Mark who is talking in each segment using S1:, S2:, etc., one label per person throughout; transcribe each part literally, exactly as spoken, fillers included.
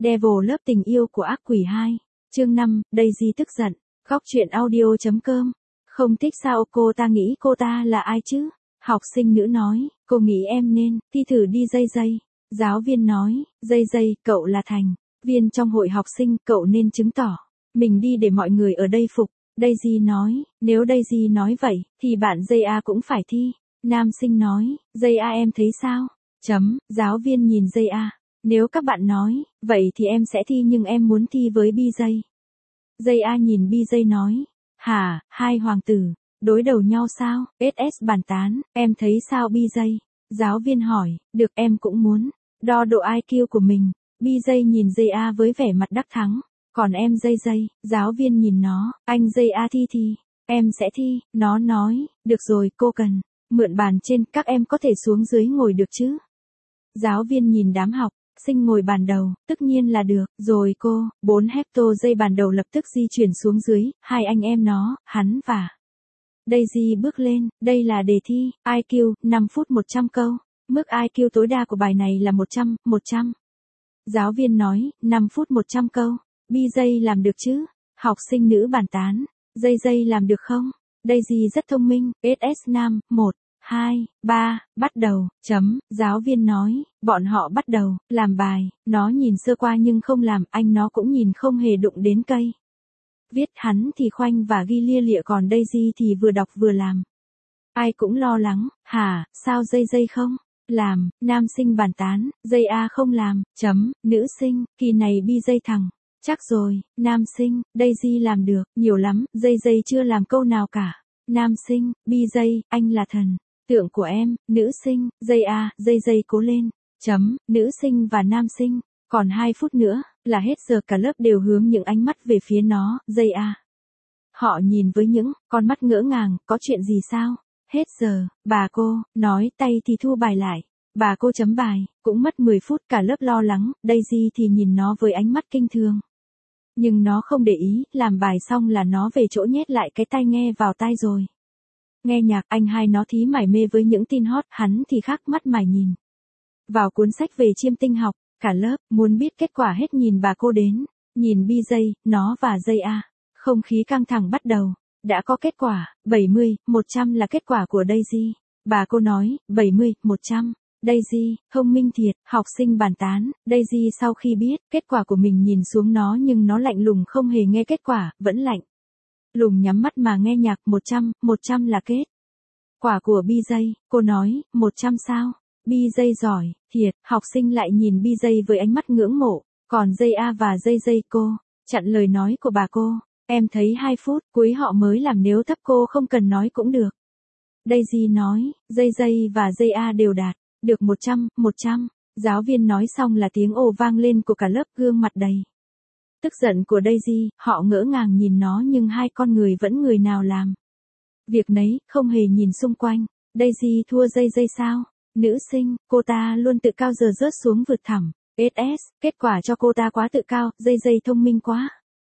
S1: Devil lớp tình yêu của ác quỷ hai. Chương năm, Daisy tức giận. Góc truyện audio chấm com. Không thích sao cô ta nghĩ cô ta là ai chứ? Học sinh nữ nói, cô nghĩ em nên thi thử đi dây dây. Giáo viên nói, dây dây, cậu là thành viên trong hội học sinh, cậu nên chứng tỏ mình đi để mọi người ở đây phục. Daisy nói, nếu Daisy nói vậy, thì bạn dây A cũng phải thi. Nam sinh nói, dây A em thấy sao? Chấm, giáo viên nhìn dây A. Nếu các bạn nói, vậy thì em sẽ thi nhưng em muốn thi với bi dây. Dây A nhìn bi dây nói, hả, hai hoàng tử, đối đầu nhau sao? ét ét bàn tán, em thấy sao bi dây? Giáo viên hỏi, được em cũng muốn đo độ i kiu của mình. Bi dây nhìn dây A với vẻ mặt đắc thắng. Còn em dây dây, giáo viên nhìn nó, anh dây A thi thì, em sẽ thi. Nó nói, được rồi cô cần mượn bàn trên, các em có thể xuống dưới ngồi được chứ? Giáo viên nhìn đám học sinh ngồi bàn đầu, tất nhiên là được, rồi cô. Bốn hecto dây bàn đầu lập tức di chuyển xuống dưới, hai anh em nó, hắn và Daisy bước lên. Đây là đề thi, i kiu, năm phút một trăm câu. Mức i kiu tối đa của bài này là một trăm, một trăm. Giáo viên nói, năm phút một trăm câu. Bi dây làm được chứ? Học sinh nữ bàn tán, dây dây làm được không? Daisy rất thông minh. ét ét nam, một, hai, ba, bắt đầu, chấm. Giáo viên nói, bọn họ bắt đầu làm bài. Nó nhìn sơ qua nhưng không làm, anh nó cũng nhìn không hề đụng đến cây viết. Hắn thì khoanh và ghi lia lịa, còn Daisy thì vừa đọc vừa làm. Ai cũng lo lắng, hả, sao dây dây không làm? Nam sinh bàn tán, dây A không làm, chấm. Nữ sinh, kỳ này bi dây thằng chắc rồi. Nam sinh, Daisy làm được, nhiều lắm, dây dây chưa làm câu nào cả. Nam sinh, bi dây, anh là thần tượng của em. Nữ sinh, dây A, dây dây cố lên, chấm. Nữ sinh và nam sinh, còn hai phút nữa là hết giờ, cả lớp đều hướng những ánh mắt về phía nó. Dây A, họ nhìn với những con mắt ngỡ ngàng, có chuyện gì sao? Hết giờ, bà cô nói, tay thì thu bài lại. Bà cô chấm bài, cũng mất mười phút, cả lớp lo lắng. Daisy thì nhìn nó với ánh mắt kinh thường. Nhưng nó không để ý, làm bài xong là nó về chỗ nhét lại cái tai nghe vào tai rồi nghe nhạc. Anh hai nó thí mải mê với những tin hot, hắn thì khác mắt mải nhìn vào cuốn sách về chiêm tinh học. Cả lớp muốn biết kết quả hết nhìn bà cô đến, nhìn bi dây, nó và dây A. Không khí căng thẳng bắt đầu. Đã có kết quả, bảy mươi, một trăm là kết quả của Daisy. Bà cô nói, bảy mươi, một trăm. Daisy, thông minh thiệt. Học sinh bàn tán, Daisy sau khi biết kết quả của mình nhìn xuống nó nhưng nó lạnh lùng không hề nghe kết quả, vẫn lạnh lùng nhắm mắt mà nghe nhạc. một trăm, một trăm là kết quả của bi dây. Cô nói, một trăm sao? Bi dây giỏi thiệt. Học sinh lại nhìn bi dây với ánh mắt ngưỡng mộ. Còn dây A và dây dây, cô chặn lời nói của bà cô. Em thấy hai phút cuối họ mới làm, nếu thấp cô không cần nói cũng được. Daisy nói, dây dây và dây A đều đạt được một trăm, một trăm. Giáo viên nói xong là tiếng ồ vang lên của cả lớp, gương mặt đầy tức giận của Daisy. Họ ngỡ ngàng nhìn nó nhưng hai con người vẫn người nào làm việc nấy, không hề nhìn xung quanh. Daisy thua dây dây sao? Nữ sinh, cô ta luôn tự cao giờ rớt xuống vực thẳm. ét ét, kết quả cho cô ta quá tự cao, dây dây thông minh quá.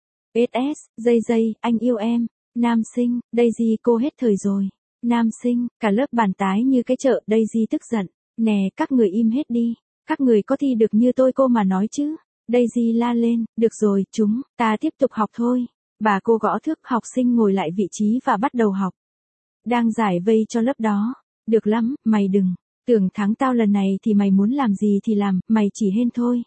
S1: ét ét, dây dây, anh yêu em. Nam sinh, Daisy cô hết thời rồi. Nam sinh, cả lớp bàn tái như cái chợ. Daisy tức giận, nè các người im hết đi. Các người có thi được như tôi cô mà nói chứ? Daisy la lên, được rồi, chúng ta tiếp tục học thôi. Bà cô gõ thước, học sinh ngồi lại vị trí và bắt đầu học. Đang giải vây cho lớp đó. Được lắm, mày đừng tưởng thắng tao lần này thì mày muốn làm gì thì làm, mày chỉ hên thôi.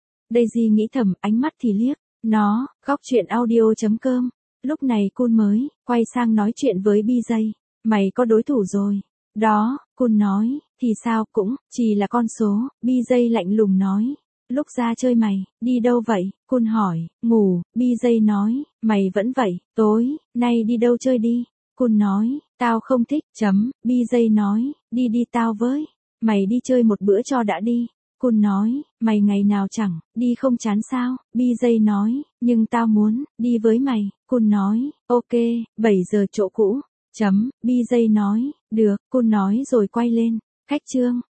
S1: Daisy nghĩ thầm, ánh mắt thì liếc nó. Góc truyện audio chấm com. Lúc này Kun mới quay sang nói chuyện với bi dây. Mày có đối thủ rồi đó. Kun nói, thì sao, cũng chỉ là con số. Bi dây lạnh lùng nói, lúc ra chơi mày đi đâu vậy? Kun hỏi, ngủ. Bi dây nói, mày vẫn vậy, tối nay đi đâu chơi đi? Kun nói, tao không thích, chấm. Bi dây nói, đi đi tao với mày đi chơi một bữa cho đã đi. Kun nói, mày ngày nào chẳng đi không chán sao? Bi dây nói, nhưng tao muốn đi với mày. Kun nói, ok, bảy giờ chỗ cũ, chấm. Bi dây nói, được. Kun nói rồi quay lên khách trương.